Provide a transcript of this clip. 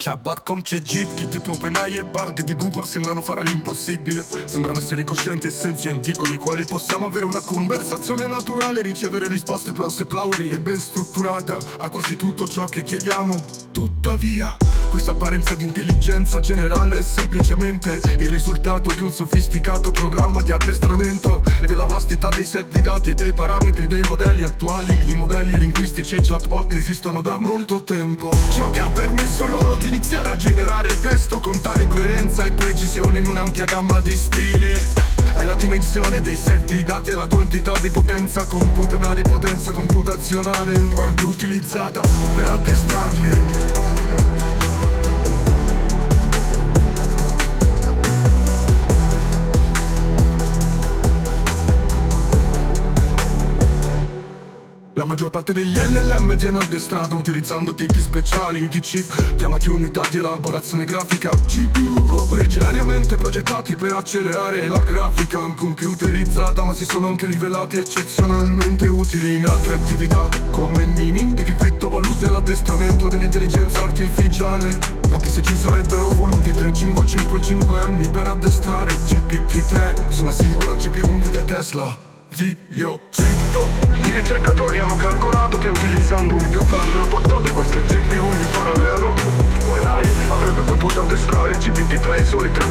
Cabacom c'è Jeep, che tipo penai e bardi di Google sembrano fare l'impossibile. Sembrano essere coscienti e senzienti con i quali possiamo avere una conversazione naturale, ricevere risposte plausibili e ben strutturata a quasi tutto ciò che chiediamo. Tuttavia, questa apparenza di intelligenza generale è semplicemente il risultato di un sofisticato programma di addestramento e della vastità dei set di dati e dei parametri dei modelli attuali. I modelli linguistici e chatbot esistono da molto tempo. Ciò che ha permesso loro di iniziare a generare testo, contare coerenza e precisione in un'ampia gamma di stili. È la dimensione dei set di dati e la quantità di potenza computazionale utilizzata per addestrarli. La maggior parte degli LLM viene addestrato utilizzando tipi speciali di chip chiamati unità di elaborazione grafica GPU, originariamente progettati per accelerare la grafica computerizzata, ma si sono anche rivelati eccezionalmente utili in altre attività come mining e criptovalute e l'addestramento dell'intelligenza artificiale. Anche se ci sarebbero voluti 3-5 anni per addestrare GPT-3 su una singola GPU di Tesla. Io cito, i ricercatori hanno calcolato che utilizzando un biofarmaco portato queste GPU in parallelo, AI avrebbe potuto addestrare GPT-3 in soli 3